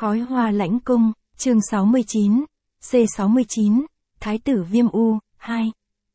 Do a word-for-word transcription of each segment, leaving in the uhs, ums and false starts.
Khói hoa lãnh cung, chương sáu mươi chín, C sáu mươi chín, Thái tử Viêm U, hai.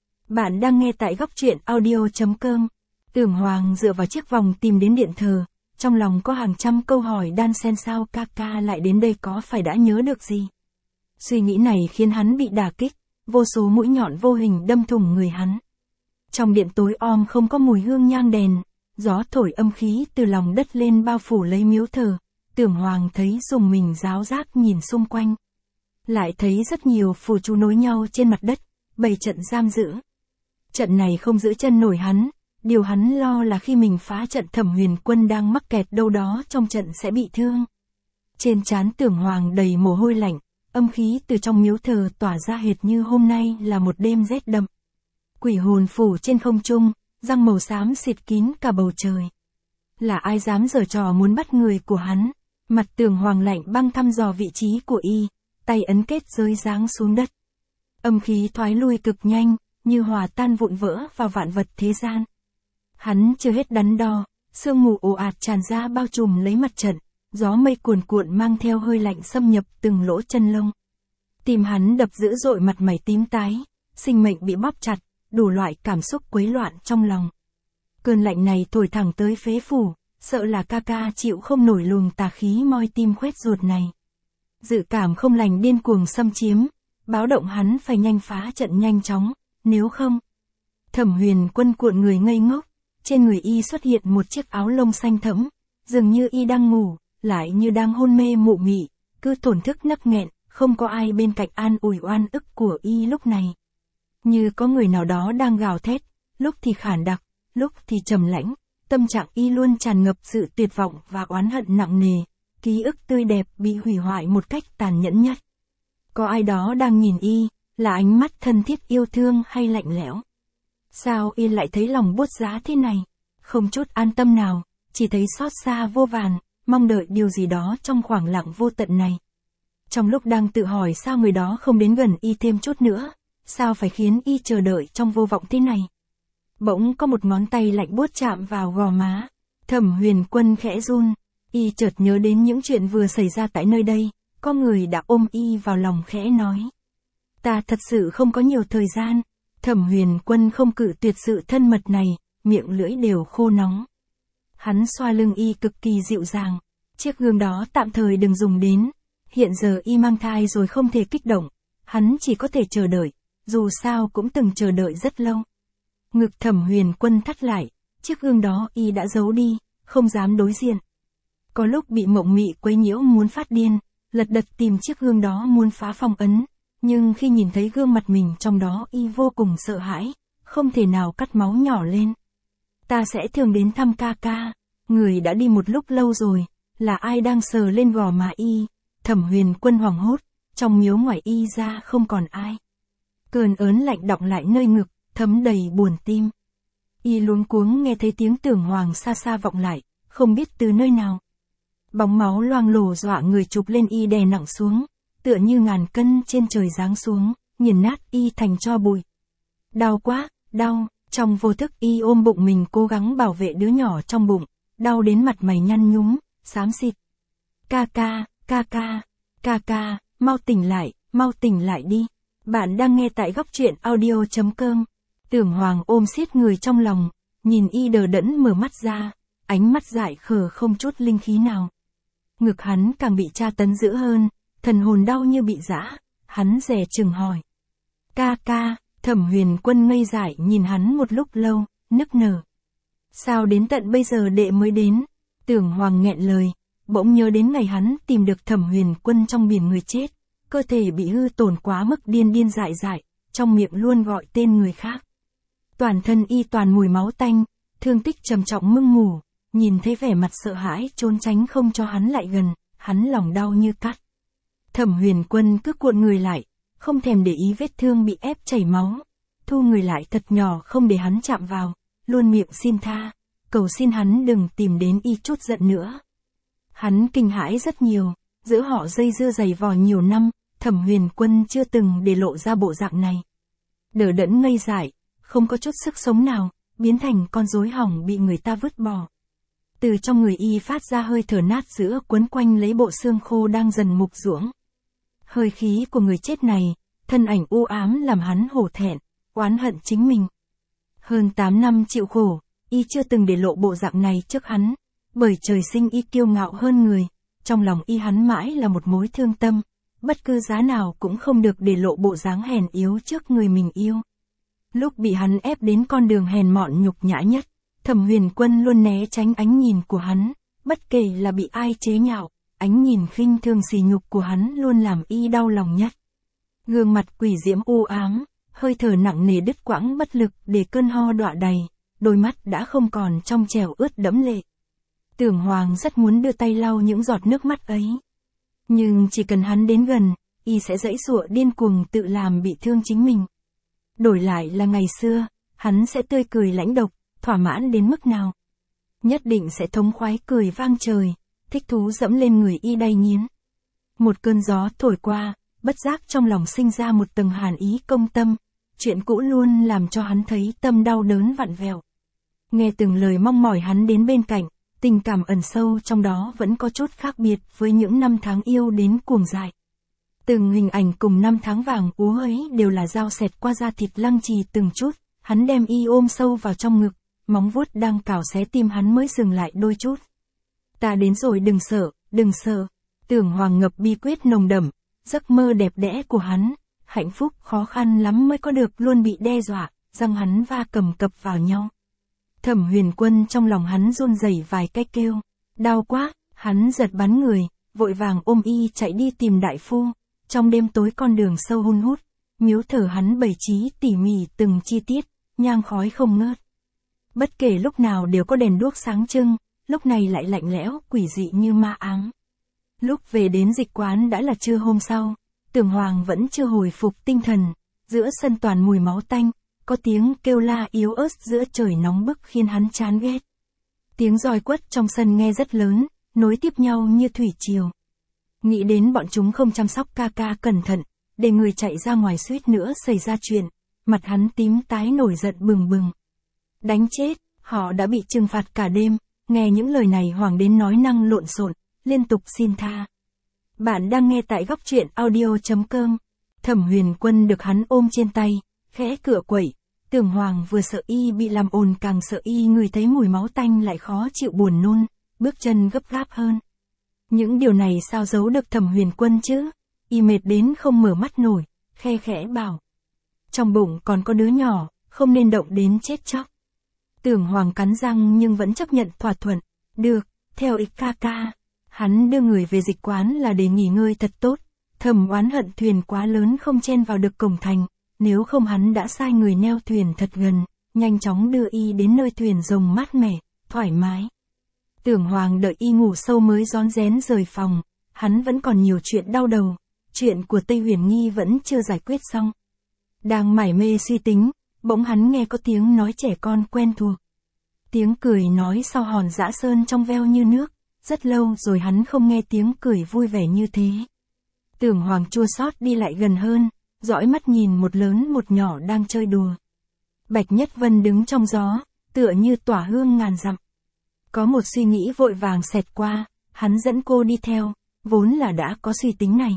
Bạn đang nghe tại góc truyện audio.com. Tưởng Hoàng dựa vào chiếc vòng tìm đến điện thờ, trong lòng có hàng trăm câu hỏi đan xen sao ca ca lại đến đây có phải đã nhớ được gì. Suy nghĩ này khiến hắn bị đả kích, vô số mũi nhọn vô hình đâm thủng người hắn. Trong điện tối om không có mùi hương nhang đèn, gió thổi âm khí từ lòng đất lên bao phủ lấy miếu thờ. Tưởng Hoàng thấy rùng mình ráo rác nhìn xung quanh. Lại thấy rất nhiều phù chú nối nhau trên mặt đất, bày trận giam giữ. Trận này không giữ chân nổi hắn, điều hắn lo là khi mình phá trận Thẩm Huyền Quân đang mắc kẹt đâu đó trong trận sẽ bị thương. Trên trán Tưởng Hoàng đầy mồ hôi lạnh, âm khí từ trong miếu thờ tỏa ra hệt như hôm nay là một đêm rét đậm. Quỷ hồn phủ trên không trung, răng màu xám xịt kín cả bầu trời. Là ai dám giở trò muốn bắt người của hắn? Mặt Tưởng Hoàng lạnh băng thăm dò vị trí của y, tay ấn kết giới giáng xuống đất. Âm khí thoái lui cực nhanh, như hòa tan vụn vỡ vào vạn vật thế gian. Hắn chưa hết đắn đo, sương mù ồ ạt tràn ra bao trùm lấy mặt trận, gió mây cuồn cuộn mang theo hơi lạnh xâm nhập từng lỗ chân lông. Tim hắn đập dữ dội, mặt mày tím tái, sinh mệnh bị bóp chặt, đủ loại cảm xúc quấy loạn trong lòng. Cơn lạnh này thổi thẳng tới phế phủ, sợ là ca ca chịu không nổi luồng tà khí moi tim khoét ruột này. Dự cảm không lành điên cuồng xâm chiếm, báo động hắn phải nhanh phá trận nhanh chóng, nếu không. Thẩm Huyền Quân cuộn người ngây ngốc, trên người y xuất hiện một chiếc áo lông xanh thẫm, dường như y đang ngủ, lại như đang hôn mê mụ mị, cứ thổn thức nấc nghẹn, không có ai bên cạnh an ủi oan ức của y lúc này. Như có người nào đó đang gào thét, lúc thì khản đặc, lúc thì trầm lãnh. Tâm trạng y luôn tràn ngập sự tuyệt vọng và oán hận nặng nề, ký ức tươi đẹp bị hủy hoại một cách tàn nhẫn nhất. Có ai đó đang nhìn y, là ánh mắt thân thiết yêu thương hay lạnh lẽo? Sao y lại thấy lòng buốt giá thế này? Không chút an tâm nào, chỉ thấy xót xa vô vàn, mong đợi điều gì đó trong khoảng lặng vô tận này. Trong lúc đang tự hỏi sao người đó không đến gần y thêm chút nữa, sao phải khiến y chờ đợi trong vô vọng thế này? Bỗng có một ngón tay lạnh buốt chạm vào gò má. Thẩm Huyền Quân khẽ run, y chợt nhớ đến những chuyện vừa xảy ra tại nơi đây, có người đã ôm y vào lòng khẽ nói. Ta thật sự không có nhiều thời gian. Thẩm Huyền Quân không cự tuyệt sự thân mật này, miệng lưỡi đều khô nóng. Hắn xoa lưng y cực kỳ dịu dàng, chiếc gương đó tạm thời đừng dùng đến, hiện giờ y mang thai rồi không thể kích động, hắn chỉ có thể chờ đợi, dù sao cũng từng chờ đợi rất lâu. Ngực Thẩm Huyền Quân thắt lại, chiếc gương đó y đã giấu đi, không dám đối diện. Có lúc bị mộng mị quấy nhiễu muốn phát điên, lật đật tìm chiếc gương đó muốn phá phong ấn, nhưng khi nhìn thấy gương mặt mình trong đó y vô cùng sợ hãi, không thể nào cắt máu nhỏ lên. Ta sẽ thường đến thăm ca ca, người đã đi một lúc lâu rồi, là ai đang sờ lên gò má y? Thẩm Huyền Quân hoảng hốt, trong miếu ngoài y ra không còn ai. Cơn ớn lạnh đọng lại nơi ngực, thấm đầy buồn tim. Y luống cuống nghe thấy tiếng Tưởng Hoàng xa xa vọng lại, không biết từ nơi nào. Bóng máu loang lổ dọa người chụp lên y đè nặng xuống, tựa như ngàn cân trên trời giáng xuống, nghiền nát y thành tro bụi. Đau quá, đau, trong vô thức y ôm bụng mình cố gắng bảo vệ đứa nhỏ trong bụng, đau đến mặt mày nhăn nhúm, xám xịt. Ca ca, ca ca, ca ca, mau tỉnh lại, mau tỉnh lại đi. Bạn đang nghe tại góc truyện audio.com. Tưởng Hoàng ôm siết người trong lòng, nhìn y đờ đẫn mở mắt ra, ánh mắt dại khờ không chút linh khí nào. Ngực hắn càng bị tra tấn dữ hơn, thần hồn đau như bị giã, hắn dè chừng hỏi. Ca ca, Thẩm Huyền Quân ngây dại nhìn hắn một lúc lâu, nức nở. Sao đến tận bây giờ đệ mới đến? Tưởng Hoàng nghẹn lời, bỗng nhớ đến ngày hắn tìm được Thẩm Huyền Quân trong biển người chết, cơ thể bị hư tổn quá mức điên điên dại dại, trong miệng luôn gọi tên người khác. Toàn thân y toàn mùi máu tanh, thương tích trầm trọng mưng mủ, nhìn thấy vẻ mặt sợ hãi trốn tránh không cho hắn lại gần, hắn lòng đau như cắt. Thẩm Huyền Quân cứ cuộn người lại, không thèm để ý vết thương bị ép chảy máu, thu người lại thật nhỏ không để hắn chạm vào, luôn miệng xin tha, cầu xin hắn đừng tìm đến y chút giận nữa. Hắn kinh hãi rất nhiều, giữa họ dây dưa giày vò nhiều năm, Thẩm Huyền Quân chưa từng để lộ ra bộ dạng này. Đờ đẫn ngây dại, không có chút sức sống nào, biến thành con rối hỏng bị người ta vứt bỏ. Từ trong người y phát ra hơi thở nát giữa quấn quanh lấy bộ xương khô đang dần mục ruỗng. Hơi khí của người chết này, thân ảnh u ám làm hắn hổ thẹn, oán hận chính mình. Hơn tám năm chịu khổ, y chưa từng để lộ bộ dạng này trước hắn, bởi trời sinh y kiêu ngạo hơn người, trong lòng y hắn mãi là một mối thương tâm, bất cứ giá nào cũng không được để lộ bộ dáng hèn yếu trước người mình yêu. Lúc bị hắn ép đến con đường hèn mọn nhục nhã nhất, Thẩm Huyền Quân luôn né tránh ánh nhìn của hắn, bất kể là bị ai chế nhạo, ánh nhìn khinh thường sỉ nhục của hắn luôn làm y đau lòng nhất. Gương mặt quỷ diễm u ám, hơi thở nặng nề đứt quãng bất lực để cơn ho đọa đầy, đôi mắt đã không còn trong trẻo ướt đẫm lệ. Tưởng Hoàng rất muốn đưa tay lau những giọt nước mắt ấy. Nhưng chỉ cần hắn đến gần, y sẽ giãy giụa điên cuồng tự làm bị thương chính mình. Đổi lại là ngày xưa, hắn sẽ tươi cười lãnh độc, thỏa mãn đến mức nào. Nhất định sẽ thống khoái cười vang trời, thích thú dẫm lên người y đay nghiến. Một cơn gió thổi qua, bất giác trong lòng sinh ra một tầng hàn ý công tâm, chuyện cũ luôn làm cho hắn thấy tâm đau đớn vặn vẹo. Nghe từng lời mong mỏi hắn đến bên cạnh, tình cảm ẩn sâu trong đó vẫn có chút khác biệt với những năm tháng yêu đến cuồng dại. Từng hình ảnh cùng năm tháng vàng úa ấy đều là dao xẹt qua da thịt lăng trì từng chút, hắn đem y ôm sâu vào trong ngực, móng vuốt đang cào xé tim hắn mới dừng lại đôi chút. Ta đến rồi đừng sợ, đừng sợ. Tưởng Hoàng ngập bi quyết nồng đậm, giấc mơ đẹp đẽ của hắn, hạnh phúc khó khăn lắm mới có được luôn bị đe dọa, răng hắn va cầm cập vào nhau. Thẩm Huyền Quân trong lòng hắn run rẩy vài cái kêu, đau quá, hắn giật bắn người, vội vàng ôm y chạy đi tìm đại phu. Trong đêm tối con đường sâu hun hút, miếu thờ hắn bày trí tỉ mỉ từng chi tiết, nhang khói không ngớt. Bất kể lúc nào đều có đèn đuốc sáng trưng, lúc này lại lạnh lẽo, quỷ dị như ma ám. Lúc về đến dịch quán đã là trưa hôm sau, Tưởng Hoàng vẫn chưa hồi phục tinh thần, giữa sân toàn mùi máu tanh, có tiếng kêu la yếu ớt giữa trời nóng bức khiến hắn chán ghét. Tiếng roi quất trong sân nghe rất lớn, nối tiếp nhau như thủy triều. Nghĩ đến bọn chúng không chăm sóc ca ca cẩn thận, để người chạy ra ngoài suýt nữa xảy ra chuyện, mặt hắn tím tái nổi giận bừng bừng. Đánh chết, họ đã bị trừng phạt cả đêm, nghe những lời này Hoàng đến nói năng lộn xộn, liên tục xin tha. Bạn đang nghe tại góc truyện audio chấm com. Thẩm Huyền Quân được hắn ôm trên tay, khẽ cựa quẩy, Tưởng Hoàng vừa sợ y bị làm ồn càng sợ y người thấy mùi máu tanh lại khó chịu buồn nôn, bước chân gấp gáp hơn. Những điều này sao giấu được Thẩm Huyền Quân chứ? Y mệt đến không mở mắt nổi, khe khẽ bảo. Trong bụng còn có đứa nhỏ, không nên động đến chết chóc. Tưởng Hoàng cắn răng nhưng vẫn chấp nhận thỏa thuận. Được, theo ý ca ca. Hắn đưa người về dịch quán là để nghỉ ngơi thật tốt. Thầm oán hận thuyền quá lớn không chen vào được cổng thành. Nếu không hắn đã sai người neo thuyền thật gần, nhanh chóng đưa y đến nơi thuyền rồng mát mẻ, thoải mái. Tưởng Hoàng đợi y ngủ sâu mới rón rén rời phòng. Hắn vẫn còn nhiều chuyện đau đầu. Chuyện của Tây Huyền Nghi vẫn chưa giải quyết xong. Đang mải mê suy tính, bỗng hắn nghe có tiếng nói trẻ con quen thuộc. Tiếng cười nói sau hòn dã sơn trong veo như nước, rất lâu rồi hắn không nghe tiếng cười vui vẻ như thế. Tưởng Hoàng chua xót đi lại gần hơn, dõi mắt nhìn một lớn một nhỏ đang chơi đùa. Bạch Nhất Vân đứng trong gió, tựa như tỏa hương ngàn dặm. Có một suy nghĩ vội vàng xẹt qua, hắn dẫn cô đi theo, vốn là đã có suy tính này.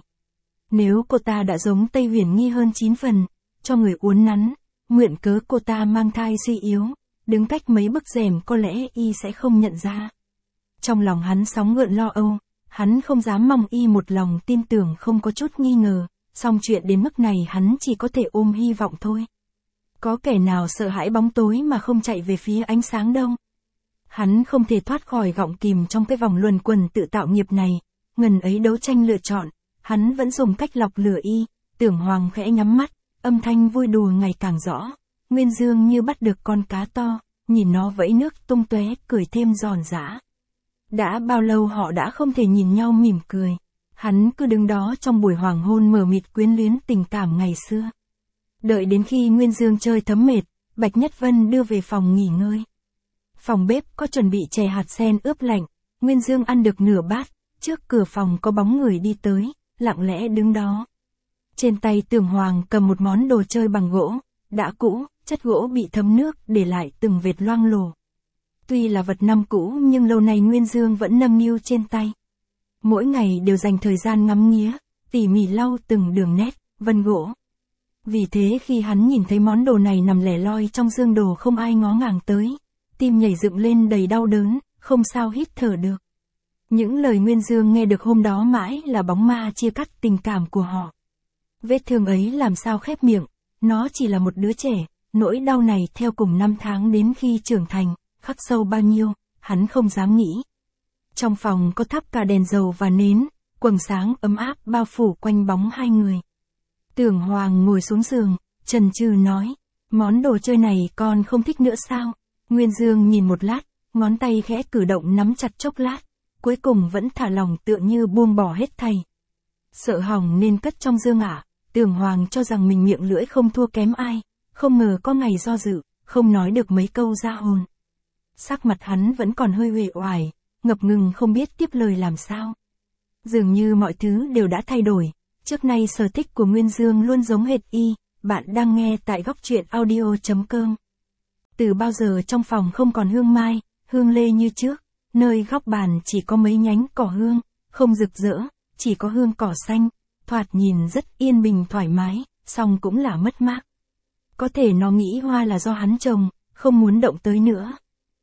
Nếu cô ta đã giống Tây Huyền Nghi hơn chín phần, cho người uốn nắn, mượn cớ cô ta mang thai suy yếu, đứng cách mấy bức rèm có lẽ y sẽ không nhận ra. Trong lòng hắn sóng gợn lo âu, hắn không dám mong y một lòng tin tưởng không có chút nghi ngờ, song chuyện đến mức này hắn chỉ có thể ôm hy vọng thôi. Có kẻ nào sợ hãi bóng tối mà không chạy về phía ánh sáng đâu. Hắn không thể thoát khỏi gọng kìm trong cái vòng luẩn quẩn tự tạo nghiệp này, ngần ấy đấu tranh lựa chọn, hắn vẫn dùng cách lọc lửa y. Tưởng Hoàng khẽ nhắm mắt, âm thanh vui đùa ngày càng rõ. Nguyên Dương như bắt được con cá to, nhìn nó vẫy nước tung tóe, cười thêm giòn giã. Đã bao lâu họ đã không thể nhìn nhau mỉm cười. Hắn cứ đứng đó trong buổi hoàng hôn mờ mịt quyến luyến tình cảm ngày xưa. Đợi đến khi Nguyên Dương chơi thấm mệt, Bạch Nhất Vân đưa về phòng nghỉ ngơi. Phòng bếp có chuẩn bị chè hạt sen ướp lạnh, Nguyên Dương ăn được nửa bát, trước cửa phòng có bóng người đi tới, lặng lẽ đứng đó. Trên tay Tưởng Hoàng cầm một món đồ chơi bằng gỗ, đã cũ, chất gỗ bị thấm nước để lại từng vệt loang lổ. Tuy là vật năm cũ nhưng lâu nay Nguyên Dương vẫn nâng niu trên tay. Mỗi ngày đều dành thời gian ngắm nghía, tỉ mỉ lau từng đường nét, vân gỗ. Vì thế khi hắn nhìn thấy món đồ này nằm lẻ loi trong dương đồ không ai ngó ngàng tới, tim nhảy dựng lên đầy đau đớn, không sao hít thở được. Những lời Nguyên Dương nghe được hôm đó mãi là bóng ma chia cắt tình cảm của họ. Vết thương ấy làm sao khép miệng, nó chỉ là một đứa trẻ, nỗi đau này theo cùng năm tháng đến khi trưởng thành, khắc sâu bao nhiêu, hắn không dám nghĩ. Trong phòng có thắp cả đèn dầu và nến, quầng sáng ấm áp bao phủ quanh bóng hai người. Tưởng Hoàng ngồi xuống giường, chần chừ nói, món đồ chơi này con không thích nữa sao? Nguyên Dương nhìn một lát, ngón tay khẽ cử động nắm chặt chốc lát, cuối cùng vẫn thả lỏng tựa như buông bỏ hết thảy. Sợ hỏng nên cất trong dương ạ. Tưởng Hoàng cho rằng mình miệng lưỡi không thua kém ai, không ngờ có ngày do dự, không nói được mấy câu ra hồn. Sắc mặt hắn vẫn còn hơi uể oải, ngập ngừng không biết tiếp lời làm sao. Dường như mọi thứ đều đã thay đổi, trước nay sở thích của Nguyên Dương luôn giống hệt y, bạn đang nghe tại góc truyện audio chấm com. Từ bao giờ trong phòng không còn hương mai, hương lê như trước, nơi góc bàn chỉ có mấy nhánh cỏ hương, không rực rỡ, chỉ có hương cỏ xanh, thoạt nhìn rất yên bình thoải mái, song cũng là mất mát. Có thể nó nghĩ hoa là do hắn trồng, không muốn động tới nữa.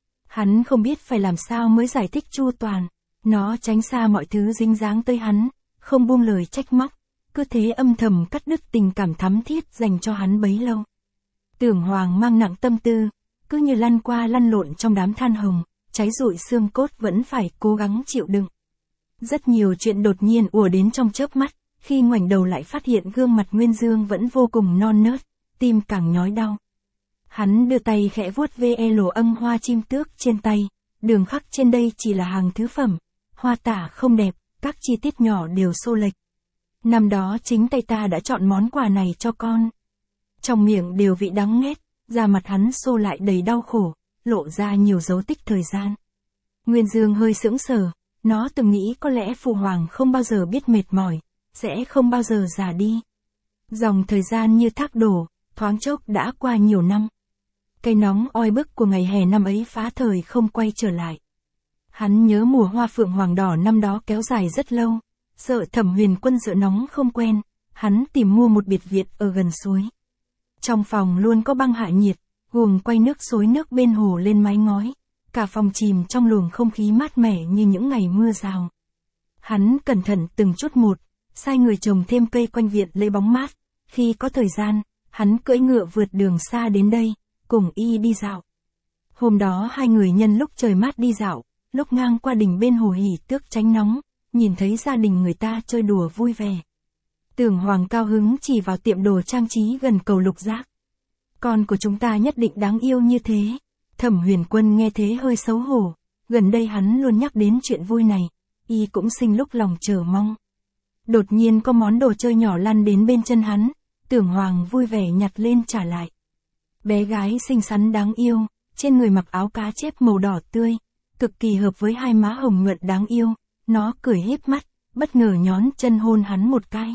Hắn không biết phải làm sao mới giải thích chu toàn, nó tránh xa mọi thứ dính dáng tới hắn, không buông lời trách móc, cứ thế âm thầm cắt đứt tình cảm thắm thiết dành cho hắn bấy lâu. Tưởng Hoàng mang nặng tâm tư, cứ như lăn qua lăn lộn trong đám than hồng, cháy rụi xương cốt vẫn phải cố gắng chịu đựng. Rất nhiều chuyện đột nhiên ùa đến trong chớp mắt, khi ngoảnh đầu lại phát hiện gương mặt Nguyên Dương vẫn vô cùng non nớt, tim càng nhói đau. Hắn đưa tay khẽ vuốt ve lỗ âng hoa chim tước trên tay, đường khắc trên đây chỉ là hàng thứ phẩm, hoa tả không đẹp, các chi tiết nhỏ đều xô lệch. Năm đó chính tay ta đã chọn món quà này cho con. Trong miệng đều vị đắng nghét, da mặt hắn xô lại đầy đau khổ, lộ ra nhiều dấu tích thời gian. Nguyên Dương hơi sững sờ, nó từng nghĩ có lẽ Phụ Hoàng không bao giờ biết mệt mỏi, sẽ không bao giờ già đi. Dòng thời gian như thác đổ, thoáng chốc đã qua nhiều năm. Cây nóng oi bức của ngày hè năm ấy phá thời không quay trở lại. Hắn nhớ mùa hoa phượng hoàng đỏ năm đó kéo dài rất lâu, sợ Thẩm Huyền Quân sợ nóng không quen, hắn tìm mua một biệt viện ở gần suối. Trong phòng luôn có băng hạ nhiệt, guồng quay nước xối nước bên hồ lên mái ngói, cả phòng chìm trong luồng không khí mát mẻ như những ngày mưa rào. Hắn cẩn thận từng chút một, sai người trồng thêm cây quanh viện lấy bóng mát, khi có thời gian, hắn cưỡi ngựa vượt đường xa đến đây, cùng y đi dạo. Hôm đó hai người nhân lúc trời mát đi dạo, lúc ngang qua đình bên hồ hỉ tước tránh nóng, nhìn thấy gia đình người ta chơi đùa vui vẻ. Tưởng Hoàng cao hứng chỉ vào tiệm đồ trang trí gần cầu Lục Giác. Con của chúng ta nhất định đáng yêu như thế. Thẩm Huyền Quân nghe thế hơi xấu hổ, gần đây hắn luôn nhắc đến chuyện vui này, y cũng sinh lúc lòng chờ mong. Đột nhiên có món đồ chơi nhỏ lăn đến bên chân hắn, Tưởng Hoàng vui vẻ nhặt lên trả lại. Bé gái xinh xắn đáng yêu, trên người mặc áo cá chép màu đỏ tươi, cực kỳ hợp với hai má hồng nhuận đáng yêu, nó cười híp mắt, bất ngờ nhón chân hôn hắn một cái.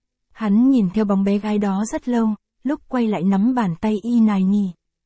Hắn nhìn theo bóng bé gái đó rất lâu, lúc quay lại nắm bàn tay y nài nỉ.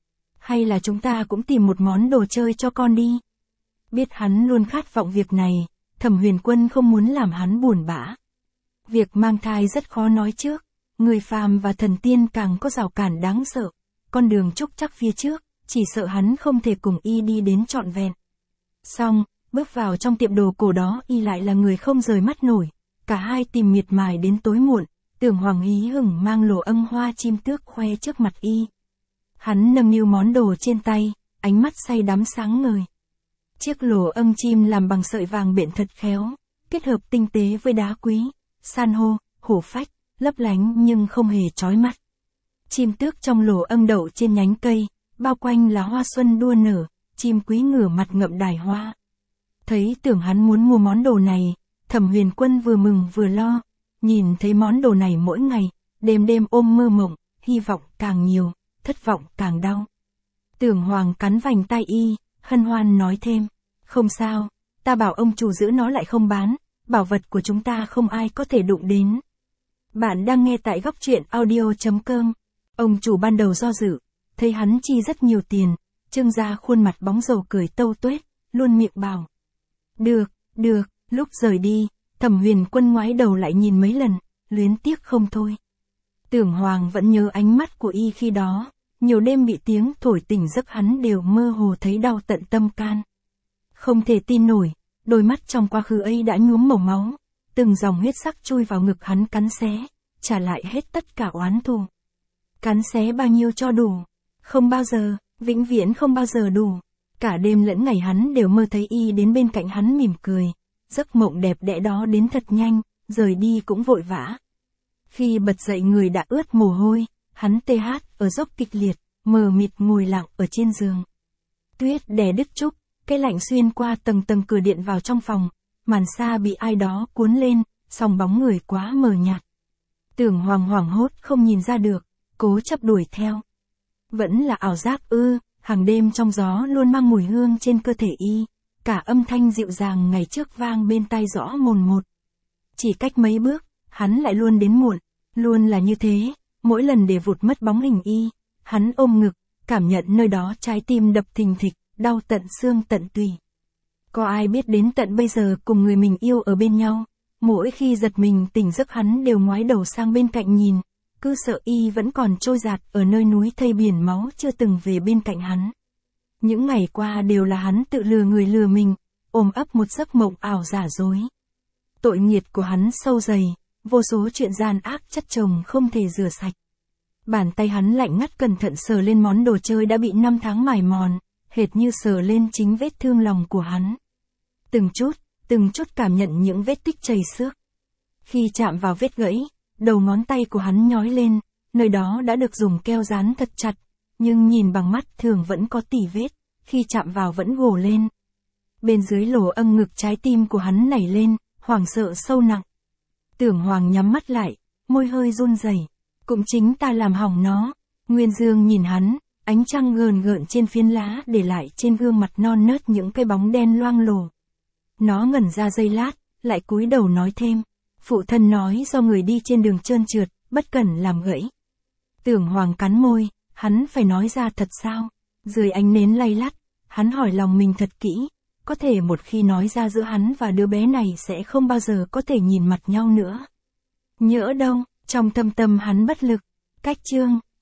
Hay là chúng ta cũng tìm một món đồ chơi cho con đi. Biết hắn luôn khát vọng việc này, Thẩm Huyền Quân không muốn làm hắn buồn bã. Việc mang thai rất khó nói trước, người phàm và thần tiên càng có rào cản đáng sợ, con đường trúc chắc phía trước, chỉ sợ hắn không thể cùng y đi đến trọn vẹn. Xong, bước vào trong tiệm đồ cổ đó y lại là người không rời mắt nổi, cả hai tìm miệt mài đến tối muộn, Tưởng Hoàng hí hửng mang lồ âng hoa chim tước khoe trước mặt y. Hắn nâng niu món đồ trên tay, ánh mắt say đắm sáng ngời. Chiếc lồ âng chim làm bằng sợi vàng bện thật khéo, kết hợp tinh tế với đá quý, san hô, hổ phách, lấp lánh nhưng không hề chói mắt. Chim tước trong lồ âng đậu trên nhánh cây, bao quanh là hoa xuân đua nở, chim quý ngửa mặt ngậm đài hoa. Thấy Tưởng hắn muốn mua món đồ này, Thẩm Huyền Quân vừa mừng vừa lo, nhìn thấy món đồ này mỗi ngày, đêm đêm ôm mơ mộng, hy vọng càng nhiều, thất vọng càng đau. Tưởng Hoàng cắn vành tai y, hân hoan nói thêm, không sao, ta bảo ông chủ giữ nó lại không bán, bảo vật của chúng ta không ai có thể đụng đến. Bạn đang nghe tại góc truyện audio chấm com. Ông chủ ban đầu do dự, thấy hắn chi rất nhiều tiền, Trương Gia khuôn mặt bóng dầu cười tâu tuét, luôn miệng bảo. Được, được, lúc rời đi, Thẩm Huyền Quân ngoái đầu lại nhìn mấy lần, luyến tiếc không thôi. Tưởng Hoàng vẫn nhớ ánh mắt của y khi đó, nhiều đêm bị tiếng thổi tỉnh giấc hắn đều mơ hồ thấy đau tận tâm can. Không thể tin nổi, đôi mắt trong quá khứ ấy đã nhuốm màu máu, từng dòng huyết sắc chui vào ngực hắn cắn xé, trả lại hết tất cả oán thù. Cắn xé bao nhiêu cho đủ, không bao giờ, vĩnh viễn không bao giờ đủ. Cả đêm lẫn ngày hắn đều mơ thấy y đến bên cạnh hắn mỉm cười, giấc mộng đẹp đẽ đó đến thật nhanh, rời đi cũng vội vã. Khi bật dậy người đã ướt mồ hôi, hắn tê hát ở dốc kịch liệt, mờ mịt ngồi lặng ở trên giường. Tuyết đè đứt trúc, cái lạnh xuyên qua tầng tầng cửa điện vào trong phòng, màn sa bị ai đó cuốn lên, song bóng người quá mờ nhạt. Tưởng Hoàng hoảng hốt không nhìn ra được, cố chấp đuổi theo. Vẫn là ảo giác ư, hàng đêm trong gió luôn mang mùi hương trên cơ thể y, cả âm thanh dịu dàng ngày trước vang bên tai rõ mồn một. Chỉ cách mấy bước, hắn lại luôn đến muộn, luôn là như thế, mỗi lần để vụt mất bóng hình y, hắn ôm ngực, cảm nhận nơi đó trái tim đập thình thịch, đau tận xương tận tùy. Có ai biết đến tận bây giờ cùng người mình yêu ở bên nhau, mỗi khi giật mình tỉnh giấc hắn đều ngoái đầu sang bên cạnh nhìn, cứ sợ y vẫn còn trôi dạt ở nơi núi thây biển máu chưa từng về bên cạnh hắn. Những ngày qua đều là hắn tự lừa người lừa mình, ôm ấp một giấc mộng ảo giả dối. Tội nghiệt của hắn sâu dày, vô số chuyện gian ác chất chồng không thể rửa sạch. Bàn tay hắn lạnh ngắt cẩn thận sờ lên món đồ chơi đã bị năm tháng mài mòn, hệt như sờ lên chính vết thương lòng của hắn. Từng chút, từng chút cảm nhận những vết tích chảy xước. Khi chạm vào vết gãy, đầu ngón tay của hắn nhói lên, nơi đó đã được dùng keo dán thật chặt, nhưng nhìn bằng mắt thường vẫn có tỉ vết, khi chạm vào vẫn gồ lên. Bên dưới lỗ âng ngực trái tim của hắn nảy lên, hoảng sợ sâu nặng. Tưởng Hoàng nhắm mắt lại, môi hơi run rẩy. Cũng chính ta làm hỏng nó. Nguyên Dương nhìn hắn, ánh trăng gờn gợn trên phiến lá để lại trên gương mặt non nớt những cái bóng đen loang lổ. Nó ngẩn ra giây lát, lại cúi đầu nói thêm. Phụ thân nói do người đi trên đường trơn trượt, bất cẩn làm gãy. Tưởng Hoàng cắn môi, hắn phải nói ra thật sao? Dưới ánh nến lay lắt, hắn hỏi lòng mình thật kỹ. Có thể một khi nói ra giữa hắn và đứa bé này sẽ không bao giờ có thể nhìn mặt nhau nữa. Nhỡ đâu, trong thâm tâm hắn bất lực. Cách chương